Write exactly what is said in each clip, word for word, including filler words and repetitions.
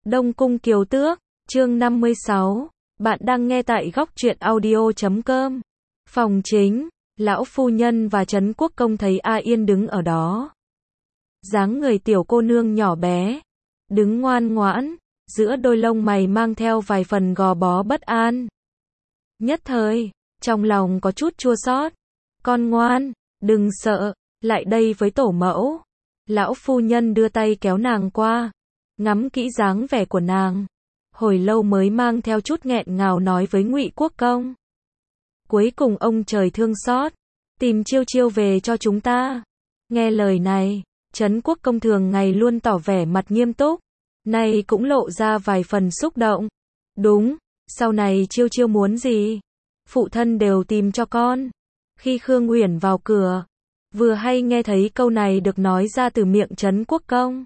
Đông Cung Kiều Tước, chương năm mươi sáu. Bạn đang nghe tại góc truyện audio chấm com. Phòng chính, lão phu nhân và Trấn Quốc Công thấy A Yên đứng ở đó. Dáng người tiểu cô nương nhỏ bé, đứng ngoan ngoãn, giữa đôi lông mày mang theo vài phần gò bó bất an. Nhất thời, trong lòng có chút chua xót. Con ngoan, đừng sợ, lại đây với tổ mẫu. Lão phu nhân đưa tay kéo nàng qua, ngắm kỹ dáng vẻ của nàng, hồi lâu mới mang theo chút nghẹn ngào nói với Ngụy Quốc Công. Cuối cùng ông trời thương xót, tìm Chiêu Chiêu về cho chúng ta. Nghe lời này, Trấn Quốc Công thường ngày luôn tỏ vẻ mặt nghiêm túc, nay cũng lộ ra vài phần xúc động. Đúng, sau này Chiêu Chiêu muốn gì, phụ thân đều tìm cho con. Khi Khương Uyển vào cửa, vừa hay nghe thấy câu này được nói ra từ miệng Trấn Quốc Công.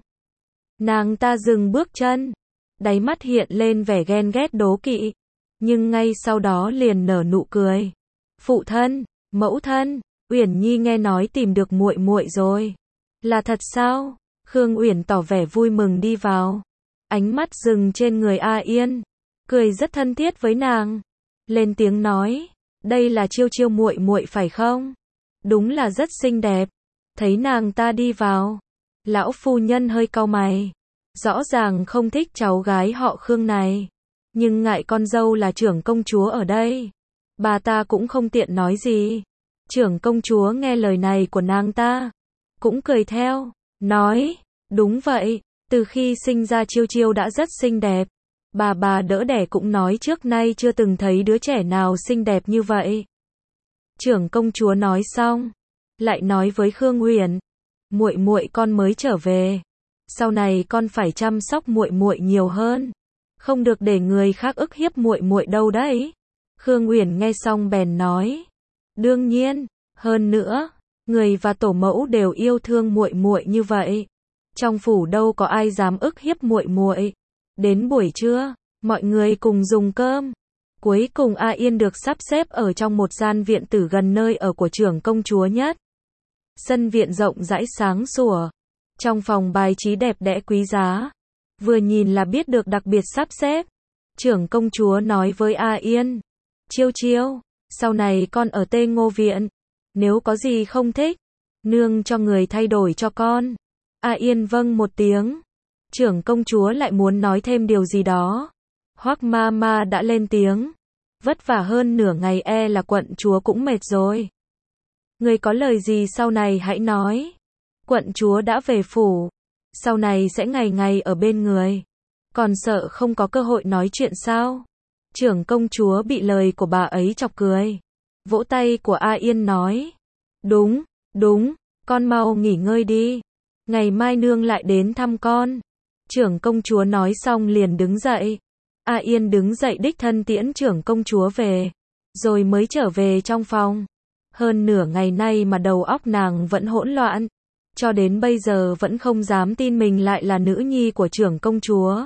Nàng ta dừng bước chân, đáy mắt hiện lên vẻ ghen ghét đố kỵ, nhưng ngay sau đó liền nở nụ cười. Phụ thân, mẫu thân, Uyển Nhi nghe nói tìm được muội muội rồi. Là thật sao? Khương Uyển tỏ vẻ vui mừng đi vào, ánh mắt dừng trên người A Yên, cười rất thân thiết với nàng, lên tiếng nói, đây là Chiêu Chiêu muội muội phải không? Đúng là rất xinh đẹp. Thấy nàng ta đi vào, lão phu nhân hơi cau mày, rõ ràng không thích cháu gái họ Khương này, nhưng ngại con dâu là trưởng công chúa ở đây, bà ta cũng không tiện nói gì. Trưởng công chúa nghe lời này của nàng ta, cũng cười theo, nói, đúng vậy, từ khi sinh ra Chiêu Chiêu đã rất xinh đẹp. Bà bà đỡ đẻ cũng nói trước nay chưa từng thấy đứa trẻ nào xinh đẹp như vậy. Trưởng công chúa nói xong, lại nói với Khương Uyển, muội muội con mới trở về, sau này con phải chăm sóc muội muội nhiều hơn, không được để người khác ức hiếp muội muội đâu đấy. Khương Uyển nghe xong bèn nói, đương nhiên, hơn nữa, người và tổ mẫu đều yêu thương muội muội như vậy, trong phủ đâu có ai dám ức hiếp muội muội. Đến buổi trưa, mọi người cùng dùng cơm. Cuối cùng A Yên được sắp xếp ở trong một gian viện tử gần nơi ở của trưởng công chúa nhất. Sân viện rộng rãi sáng sủa, trong phòng bài trí đẹp đẽ quý giá, vừa nhìn là biết được đặc biệt sắp xếp. Trưởng công chúa nói với A Yên, Chiêu Chiêu, sau này con ở Tê Ngô viện, nếu có gì không thích, nương cho người thay đổi cho con. A Yên vâng một tiếng. Trưởng công chúa lại muốn nói thêm điều gì đó. Hoắc ma ma đã lên tiếng, vất vả hơn nửa ngày e là quận chúa cũng mệt rồi. Người có lời gì sau này hãy nói. Quận chúa đã về phủ, sau này sẽ ngày ngày ở bên người, còn sợ không có cơ hội nói chuyện sao? Trưởng công chúa bị lời của bà ấy chọc cười, vỗ tay của A Yên nói, đúng, đúng, con mau nghỉ ngơi đi, ngày mai nương lại đến thăm con. Trưởng công chúa nói xong liền đứng dậy. A Yên đứng dậy đích thân tiễn trưởng công chúa về, rồi mới trở về trong phòng. Hơn nửa ngày nay mà đầu óc nàng vẫn hỗn loạn, cho đến bây giờ vẫn không dám tin mình lại là nữ nhi của trưởng công chúa.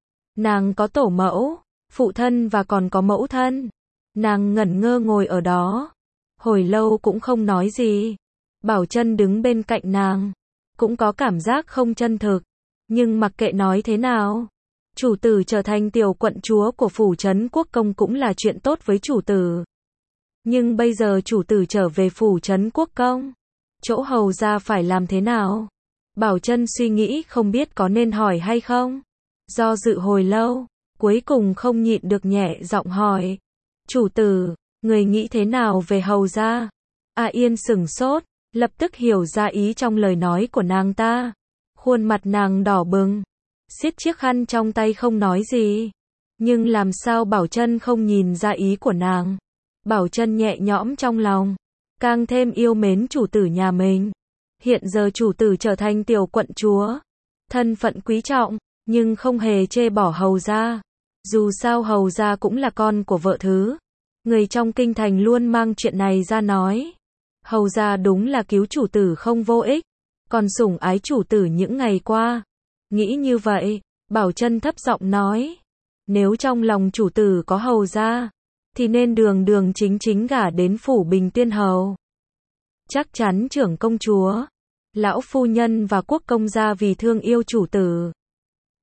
Nàng có tổ mẫu, phụ thân và còn có mẫu thân. Nàng ngẩn ngơ ngồi ở đó, hồi lâu cũng không nói gì. Bảo Chân đứng bên cạnh nàng, cũng có cảm giác không chân thực. Nhưng mặc kệ nói thế nào, chủ tử trở thành tiểu quận chúa của phủ Trấn Quốc Công cũng là chuyện tốt với chủ tử. Nhưng bây giờ chủ tử trở về phủ Trấn Quốc Công, chỗ hầu gia phải làm thế nào? Bảo Chân suy nghĩ không biết có nên hỏi hay không. Do dự hồi lâu, cuối cùng không nhịn được nhẹ giọng hỏi. Chủ tử, người nghĩ thế nào về hầu gia? A Yên sửng sốt, lập tức hiểu ra ý trong lời nói của nàng ta. Khuôn mặt nàng đỏ bừng, siết chiếc khăn trong tay không nói gì. Nhưng làm sao Bảo Chân không nhìn ra ý của nàng? Bảo Chân nhẹ nhõm trong lòng, càng thêm yêu mến chủ tử nhà mình. Hiện giờ chủ tử trở thành tiểu quận chúa, thân phận quý trọng, nhưng không hề chê bỏ hầu gia. Dù sao hầu gia cũng là con của vợ thứ. Người trong kinh thành luôn mang chuyện này ra nói. Hầu gia đúng là cứu chủ tử không vô ích, còn sủng ái chủ tử những ngày qua. Nghĩ như vậy, Bảo Chân thấp giọng nói, nếu trong lòng chủ tử có hầu gia, thì nên đường đường chính chính gả đến phủ Bình Tiên Hầu. Chắc chắn trưởng công chúa, lão phu nhân và quốc công gia vì thương yêu chủ tử,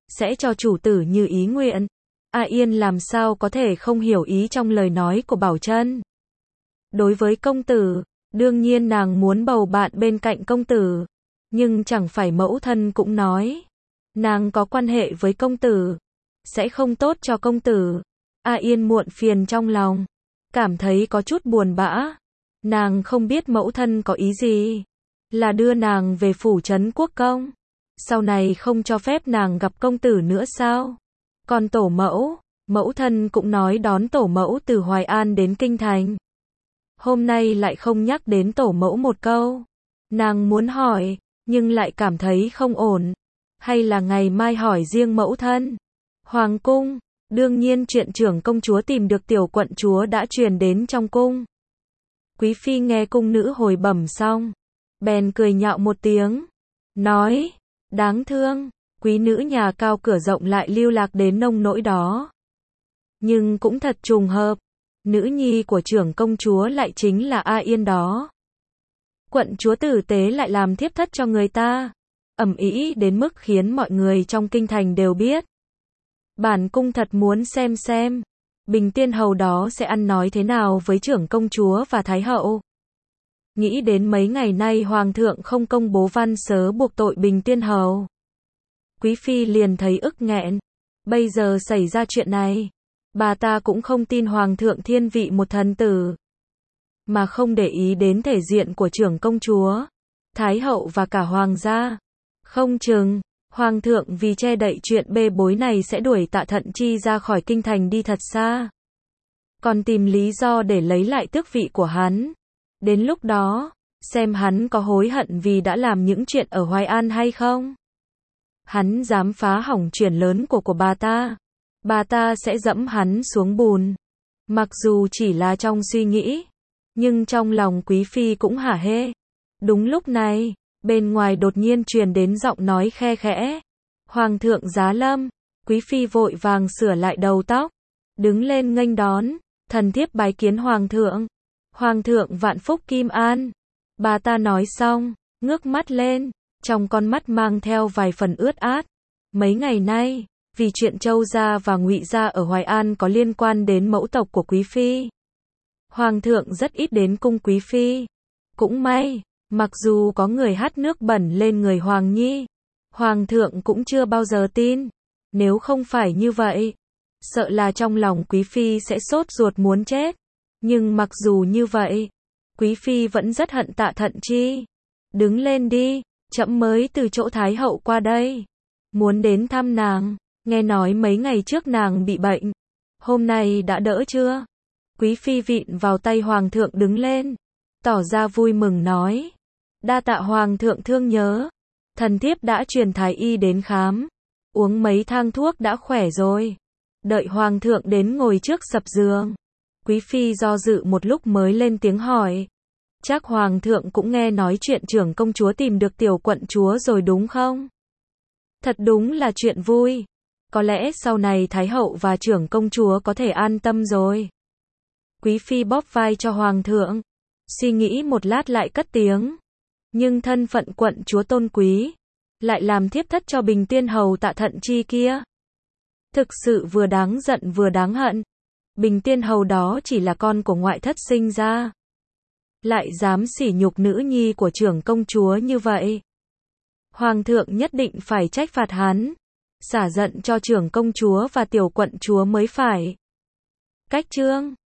sẽ cho chủ tử như ý nguyện. A Yên làm sao có thể không hiểu ý trong lời nói của Bảo Trân. Đối với công tử, đương nhiên nàng muốn bầu bạn bên cạnh công tử, nhưng chẳng phải mẫu thân cũng nói, nàng có quan hệ với công tử, sẽ không tốt cho công tử. A Yên muộn phiền trong lòng, cảm thấy có chút buồn bã. Nàng không biết mẫu thân có ý gì, là đưa nàng về phủ trấn quốc công, sau này không cho phép nàng gặp công tử nữa sao? Còn tổ mẫu, mẫu thân cũng nói đón tổ mẫu từ Hoài An đến Kinh Thành. Hôm nay lại không nhắc đến tổ mẫu một câu. Nàng muốn hỏi, nhưng lại cảm thấy không ổn. Hay là ngày mai hỏi riêng mẫu thân? Hoàng cung, đương nhiên chuyện trưởng công chúa tìm được tiểu quận chúa đã truyền đến trong cung. Quý phi nghe cung nữ hồi bẩm xong, bèn cười nhạo một tiếng, nói, đáng thương, quý nữ nhà cao cửa rộng lại lưu lạc đến nông nỗi đó. Nhưng cũng thật trùng hợp, nữ nhi của trưởng công chúa lại chính là A Yên đó. Quận chúa tử tế lại làm thiếp thất cho người ta, ầm ĩ đến mức khiến mọi người trong kinh thành đều biết. Bản cung thật muốn xem xem, Bình Tiên Hầu đó sẽ ăn nói thế nào với trưởng công chúa và Thái hậu. Nghĩ đến mấy ngày nay Hoàng thượng không công bố văn sớ buộc tội Bình Tiên Hầu. Quý phi liền thấy ức nghẹn, bây giờ xảy ra chuyện này, bà ta cũng không tin Hoàng thượng thiên vị một thần tử, mà không để ý đến thể diện của trưởng công chúa, Thái hậu và cả Hoàng gia. Không chừng, Hoàng thượng vì che đậy chuyện bê bối này sẽ đuổi Tạ Thận Chi ra khỏi kinh thành đi thật xa, còn tìm lý do để lấy lại tước vị của hắn. Đến lúc đó, xem hắn có hối hận vì đã làm những chuyện ở Hoài An hay không. Hắn dám phá hỏng chuyện lớn của của bà ta, bà ta sẽ dẫm hắn xuống bùn. Mặc dù chỉ là trong suy nghĩ, nhưng trong lòng quý phi cũng hả hê. Đúng lúc này, bên ngoài đột nhiên truyền đến giọng nói khe khẽ. Hoàng thượng giá lâm. Quý phi vội vàng sửa lại đầu tóc, đứng lên nghênh đón, thần thiếp bái kiến hoàng thượng. Hoàng thượng vạn phúc kim an. Bà ta nói xong, ngước mắt lên, trong con mắt mang theo vài phần ướt át. Mấy ngày nay, vì chuyện Châu gia và Ngụy gia ở Hoài An có liên quan đến mẫu tộc của quý phi, Hoàng thượng rất ít đến cung quý phi. Cũng may, mặc dù có người hắt nước bẩn lên người Hoàng nhi, Hoàng thượng cũng chưa bao giờ tin. Nếu không phải như vậy, sợ là trong lòng quý phi sẽ sốt ruột muốn chết. Nhưng mặc dù như vậy, quý phi vẫn rất hận Tạ Thận Chi. Đứng lên đi, trẫm mới từ chỗ Thái hậu qua đây, muốn đến thăm nàng. Nghe nói mấy ngày trước nàng bị bệnh, hôm nay đã đỡ chưa? Quý phi vịn vào tay Hoàng thượng đứng lên, tỏ ra vui mừng nói, đa tạ Hoàng thượng thương nhớ, thần thiếp đã truyền thái y đến khám, uống mấy thang thuốc đã khỏe rồi. Đợi Hoàng thượng đến ngồi trước sập giường, quý phi do dự một lúc mới lên tiếng hỏi, chắc Hoàng thượng cũng nghe nói chuyện trưởng công chúa tìm được tiểu quận chúa rồi đúng không? Thật đúng là chuyện vui, có lẽ sau này Thái hậu và trưởng công chúa có thể an tâm rồi. Quý phi bóp vai cho Hoàng thượng, suy nghĩ một lát lại cất tiếng, nhưng thân phận quận chúa tôn quý, lại làm thiếp thất cho Bình Tiên Hầu Tạ Thận Chi kia, thực sự vừa đáng giận vừa đáng hận. Bình Tiên Hầu đó chỉ là con của ngoại thất sinh ra, lại dám sỉ nhục nữ nhi của trưởng công chúa như vậy. Hoàng thượng nhất định phải trách phạt hắn, xả giận cho trưởng công chúa và tiểu quận chúa mới phải. Cách chương